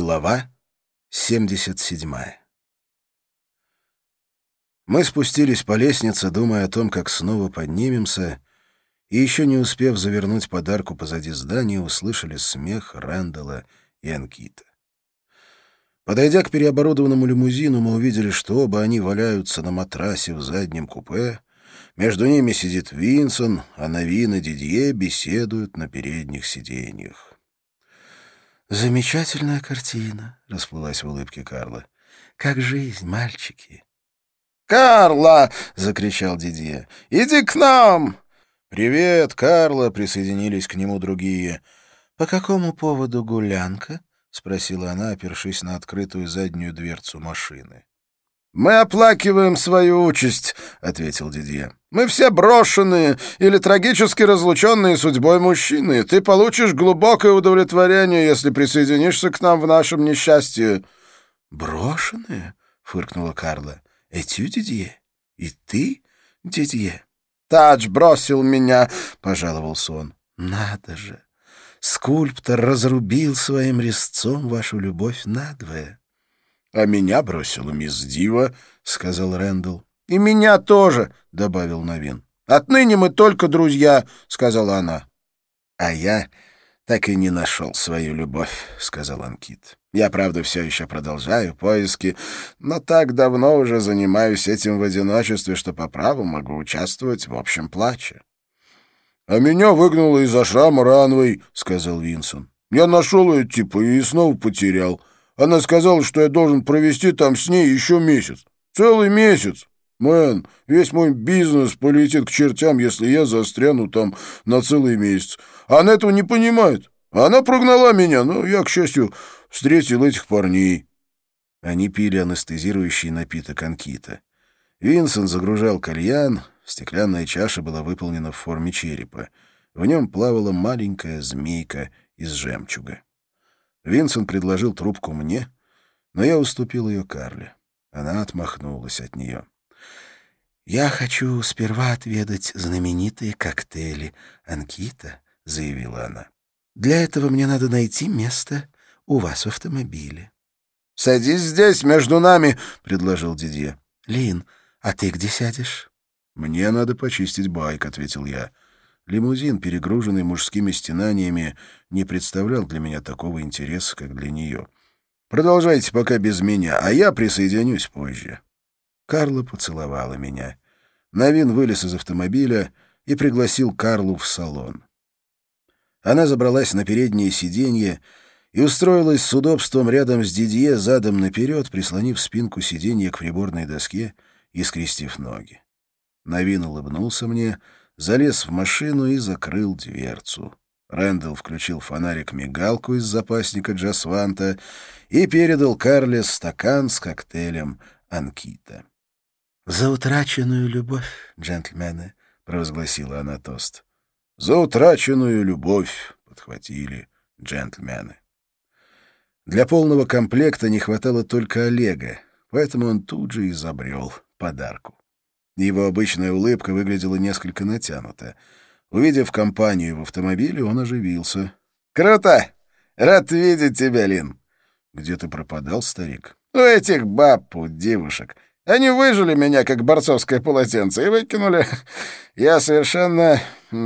Глава 77. Мы спустились по лестнице, думая о том, как снова поднимемся, и еще не успев завернуть подарку позади здания, услышали смех Рэндалла и Анкита. Подойдя к переоборудованному лимузину, мы увидели, что оба они валяются на матрасе в заднем купе. Между ними сидит Винсон, а Навин и Дидье беседуют на передних сиденьях. «Замечательная картина», — расплылась в улыбке Карла. «Как жизнь, мальчики». «Карла!» — закричал Дидье. «Иди к нам!» «Привет, Карла!» — присоединились к нему другие. «По какому поводу гулянка?» — спросила она, опершись на открытую заднюю дверцу машины. «Мы оплакиваем свою участь», — ответил Дидье. «Мы все брошенные или трагически разлученные судьбой мужчины. Ты получишь глубокое удовлетворение, если присоединишься к нам в нашем несчастье». «Брошенные?» — фыркнула Карла. «Этю, Дидье? И ты, Дидье?» «Тадж бросил меня», — пожаловался он. «Надо же! Скульптор разрубил своим резцом вашу любовь надвое». «А меня бросила мисс Дива», — сказал Рэндалл. «И меня тоже», — добавил Навин. «Отныне мы только друзья», — сказала она. «А я так и не нашел свою любовь», — сказал Анкит. «Я, правда, все еще продолжаю поиски, но так давно уже занимаюсь этим в одиночестве, что по праву могу участвовать в общем плаче». «А меня выгнала из ашрама Ранвей», — сказал Винсон. «Я нашел ее, типа, и снова потерял. Она сказала, что я должен провести там с ней еще месяц. Целый месяц. Мэн, весь мой бизнес полетит к чертям, если я застряну там на целый месяц. Она этого не понимает. Она прогнала меня, но я, к счастью, встретил этих парней». Они пили анестезирующий напиток Анкита. Винсон загружал кальян, стеклянная чаша была выполнена в форме черепа. В нем плавала маленькая змейка из жемчуга. Винсон предложил трубку мне, но я уступил ее Карле. Она отмахнулась от нее. «Я хочу сперва отведать знаменитые коктейли Анкита», — заявила она. «Для этого мне надо найти место у вас в автомобиле». «Садись здесь, между нами», — предложил Дидье. «Лин, а ты где сядешь?» «Мне надо почистить байк», — ответил я. Лимузин, перегруженный мужскими стенаниями, не представлял для меня такого интереса, как для нее. «Продолжайте пока без меня, а я присоединюсь позже». Карла поцеловала меня. Навин вылез из автомобиля и пригласил Карлу в салон. Она забралась на переднее сиденье и устроилась с удобством рядом с Дидье задом наперед, прислонив спинку сиденья к приборной доске и скрестив ноги. Навин улыбнулся мне, залез в машину и закрыл дверцу. Рэндалл включил фонарик-мигалку из запасника Джасванта и передал Карле стакан с коктейлем Анкита. «За утраченную любовь, джентльмены», — провозгласила она тост. «За утраченную любовь», — подхватили джентльмены. Для полного комплекта не хватало только Олега, поэтому он тут же изобрел подарку. Его обычная улыбка выглядела несколько натянуто. Увидев компанию в автомобиле, он оживился. «Круто! Рад видеть тебя, Лин!» «Где ты пропадал, старик?» «У этих баб, у девушек. Они выжили меня, как борцовское полотенце, и выкинули. Я совершенно...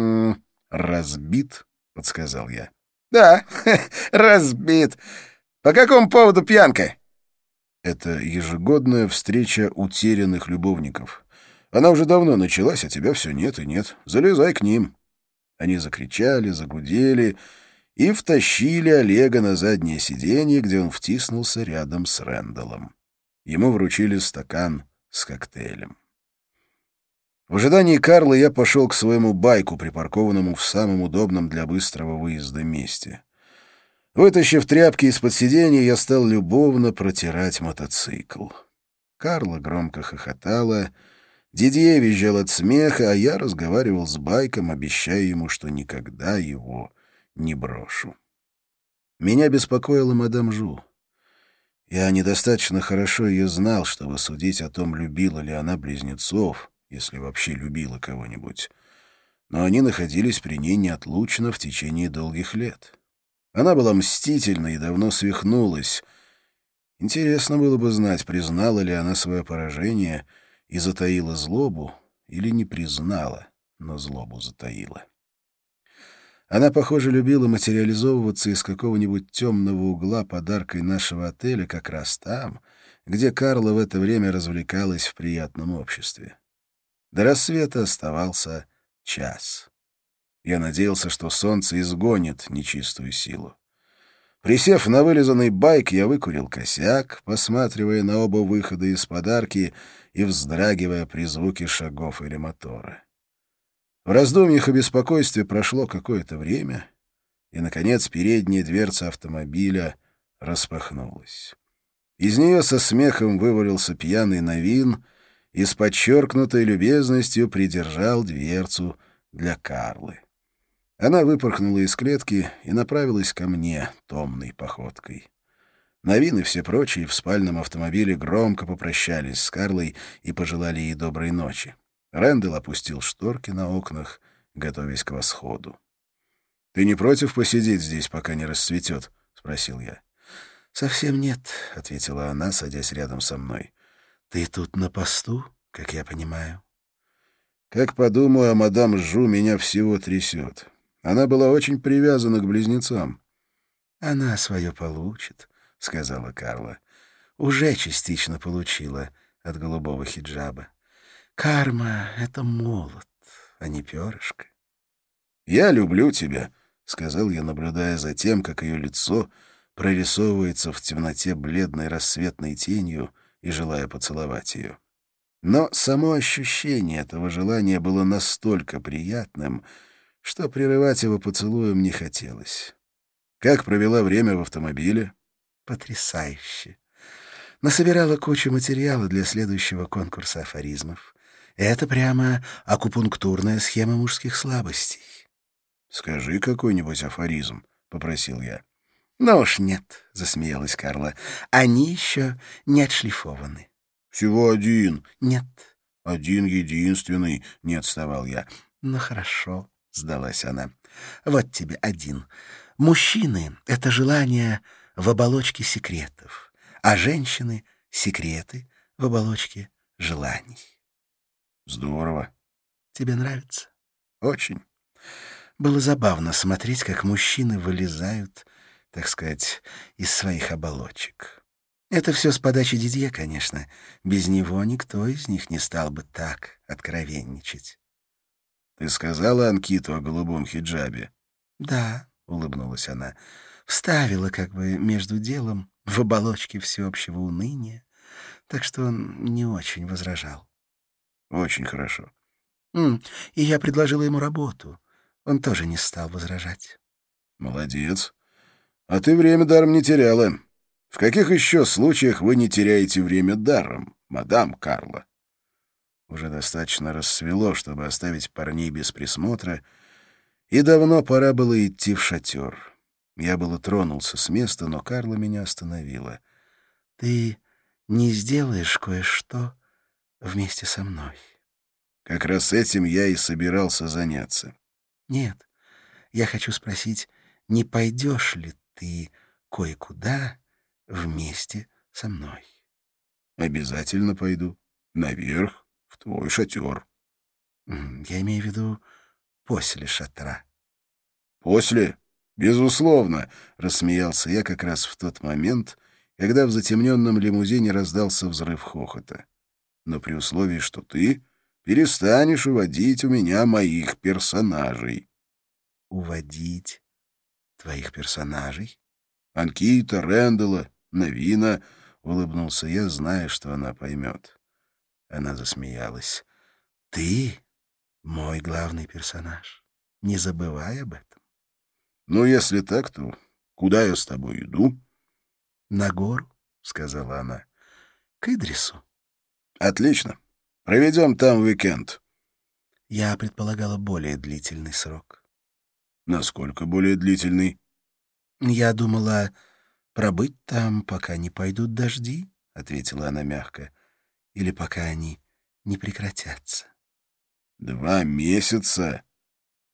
«Разбит», — подсказал я. «Да, разбит. По какому поводу пьянка?» «Это ежегодная встреча утерянных любовников. Она уже давно началась, а тебя все нет и нет. Залезай к ним». Они закричали, загудели и втащили Олега на заднее сиденье, где он втиснулся рядом с Рэндаллом. Ему вручили стакан с коктейлем. В ожидании Карла я пошел к своему байку, припаркованному в самом удобном для быстрого выезда месте. Вытащив тряпки из-под сиденья, я стал любовно протирать мотоцикл. Карла громко хохотала, Дидье визжал от смеха, а я разговаривал с байком, обещая ему, что никогда его не брошу. Меня беспокоила мадам Жу. Я недостаточно хорошо ее знал, чтобы судить о том, любила ли она близнецов, если вообще любила кого-нибудь. Но они находились при ней неотлучно в течение долгих лет. Она была мстительна и давно свихнулась. Интересно было бы знать, признала ли она свое поражение и затаила злобу, или не признала, но злобу затаила. Она, похоже, любила материализовываться из какого-нибудь темного угла подаркой нашего отеля как раз там, где Карла в это время развлекалась в приятном обществе. До рассвета оставался час. Я надеялся, что солнце изгонит нечистую силу. Присев на вылизанный байк, я выкурил косяк, посматривая на оба выхода из подарки и вздрагивая при звуке шагов или мотора. В раздумьях и беспокойстве прошло какое-то время, и, наконец, передняя дверца автомобиля распахнулась. Из нее со смехом вывалился пьяный Новин и с подчеркнутой любезностью придержал дверцу для Карлы. Она выпорхнула из клетки и направилась ко мне томной походкой. Новин и все прочие в спальном автомобиле громко попрощались с Карлой и пожелали ей доброй ночи. Рэндалл опустил шторки на окнах, готовясь к восходу. — Ты не против посидеть здесь, пока не расцветет? — спросил я. — Совсем нет, — ответила она, садясь рядом со мной. — Ты тут на посту, как я понимаю. Как подумаю о мадам Жу, меня всего трясет. Она была очень привязана к близнецам. — Она свое получит, — сказала Карла. — Уже частично получила от голубого хиджаба. Карма — это молот, а не перышко. — Я люблю тебя, — сказал я, наблюдая за тем, как ее лицо прорисовывается в темноте бледной рассветной тенью и желая поцеловать ее. Но само ощущение этого желания было настолько приятным, что прерывать его поцелуем не хотелось. Как провела время в автомобиле? Потрясающе. Насобирала кучу материала для следующего конкурса афоризмов. Это прямо акупунктурная схема мужских слабостей. — Скажи какой-нибудь афоризм, — попросил я. — Ну уж нет, — засмеялась Карла. — Они еще не отшлифованы. — Всего один. — Нет. — Один единственный, — не отставал я. — Ну хорошо, — сдалась она. — Вот тебе один. Мужчины — это желание в оболочке секретов, а женщины — секреты в оболочке желаний. Здорово. Тебе нравится? Очень. Было забавно смотреть, как мужчины вылезают, так сказать, из своих оболочек. Это все с подачи Дидье, конечно. Без него никто из них не стал бы так откровенничать. Ты сказала Анкиту о голубом хиджабе? Да, улыбнулась она. Вставила как бы между делом в оболочке всеобщего уныния, так что он не очень возражал. Очень хорошо. И я предложила ему работу. Он тоже не стал возражать. Молодец. А ты время даром не теряла. В каких еще случаях вы не теряете время даром, мадам Карла? Уже достаточно рассвело, чтобы оставить парней без присмотра, и давно пора было идти в шатер. Я было тронулся с места, но Карла меня остановила. — Ты не сделаешь кое-что вместе со мной? Как раз этим я и собирался заняться. Нет, я хочу спросить, не пойдешь ли ты кое-куда вместе со мной? Обязательно пойду. Наверх, в твой шатер. Я имею в виду после шатра. После? Безусловно, рассмеялся я как раз в тот момент, когда в затемненном лимузине раздался взрыв хохота. Но при условии, что ты перестанешь уводить у меня моих персонажей. Уводить твоих персонажей? Анкита, Рэндалла, Новина, улыбнулся я, зная, что она поймет. Она засмеялась. Ты мой главный персонаж. Не забывай об этом. Ну, если так, то куда я с тобой иду? На гору, сказала она. К Идрису. Отлично. Проведем там уикенд. Я предполагала более длительный срок. Насколько более длительный? Я думала пробыть там, пока не пойдут дожди, ответила она мягко, или пока они не прекратятся. 2 месяца?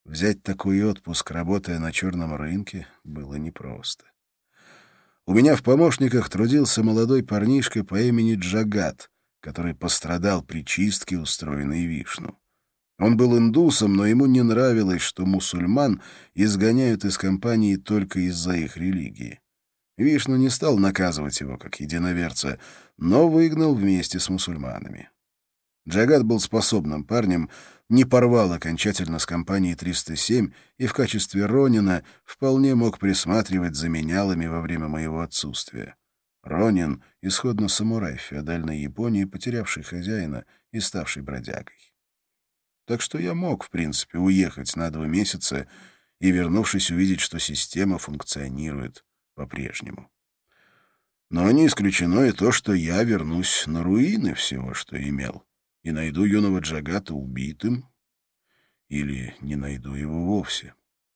Взять такой отпуск, работая на черном рынке, было непросто. У меня в помощниках трудился молодой парнишка по имени Джагат, который пострадал при чистке, устроенной Вишну. Он был индусом, но ему не нравилось, что мусульман изгоняют из компании только из-за их религии. Вишну не стал наказывать его, как единоверца, но выгнал вместе с мусульманами. Джагат был способным парнем, не порвал окончательно с компанией 307 и в качестве Ронина вполне мог присматривать за менялами во время моего отсутствия. Ронин — исходно самурай в феодальной Японии, потерявший хозяина и ставший бродягой. Так что я мог, в принципе, уехать на 2 месяца и, вернувшись, увидеть, что система функционирует по-прежнему. Но не исключено и то, что я вернусь на руины всего, что имел, и найду юного Джагата убитым, или не найду его вовсе.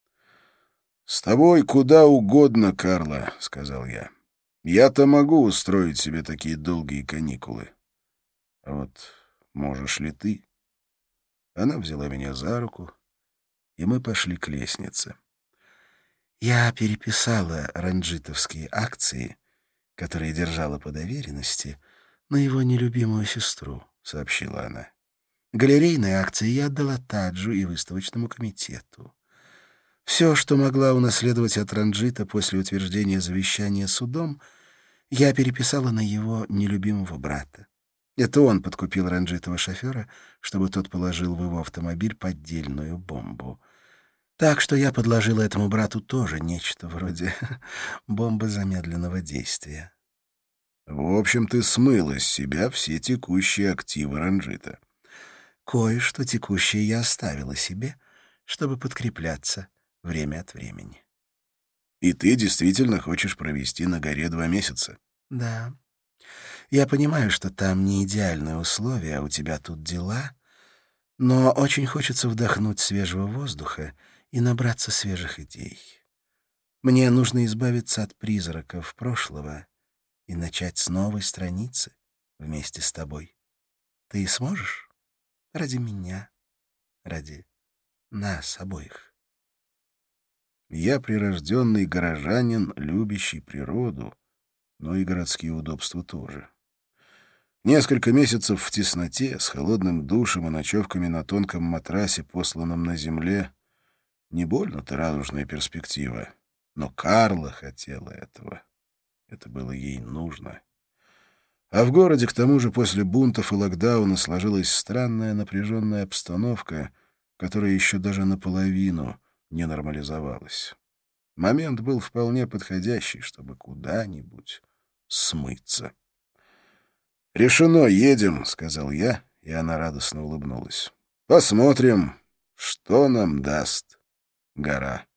«С тобой куда угодно, Карла», — сказал я. «Я-то могу устроить себе такие долгие каникулы. А вот можешь ли ты?» Она взяла меня за руку, и мы пошли к лестнице. Я переписала ранджитовские акции, которые держала по доверенности, на его нелюбимую сестру, — сообщила она. Галерейные акции я отдала Таджу и выставочному комитету. Все, что могла унаследовать от Ранджита после утверждения завещания судом, я переписала на его нелюбимого брата. Это он подкупил Ранджитова шофера, чтобы тот положил в его автомобиль поддельную бомбу. Так что я подложила этому брату тоже нечто вроде бомбы замедленного действия. В общем, ты смыла с себя все текущие активы Ранджита. Кое-что текущее я оставила себе, чтобы подкрепляться время от времени. И ты действительно хочешь провести на горе 2 месяца? Да. Я понимаю, что там не идеальные условия, а у тебя тут дела, но очень хочется вдохнуть свежего воздуха и набраться свежих идей. Мне нужно избавиться от призраков прошлого и начать с новой страницы вместе с тобой. Ты сможешь? Ради меня, ради нас обоих. Я прирожденный горожанин, любящий природу, но и городские удобства тоже. Несколько месяцев в тесноте, с холодным душем и ночевками на тонком матрасе, посланном на земле, не больно-то радужная перспектива. Но Карла хотела этого. Это было ей нужно. А в городе, к тому же, после бунтов и локдауна сложилась странная напряженная обстановка, которая еще даже наполовину не нормализовалась. Момент был вполне подходящий, чтобы куда-нибудь смыться. «Решено, едем», — сказал я, и она радостно улыбнулась. «Посмотрим, что нам даст гора».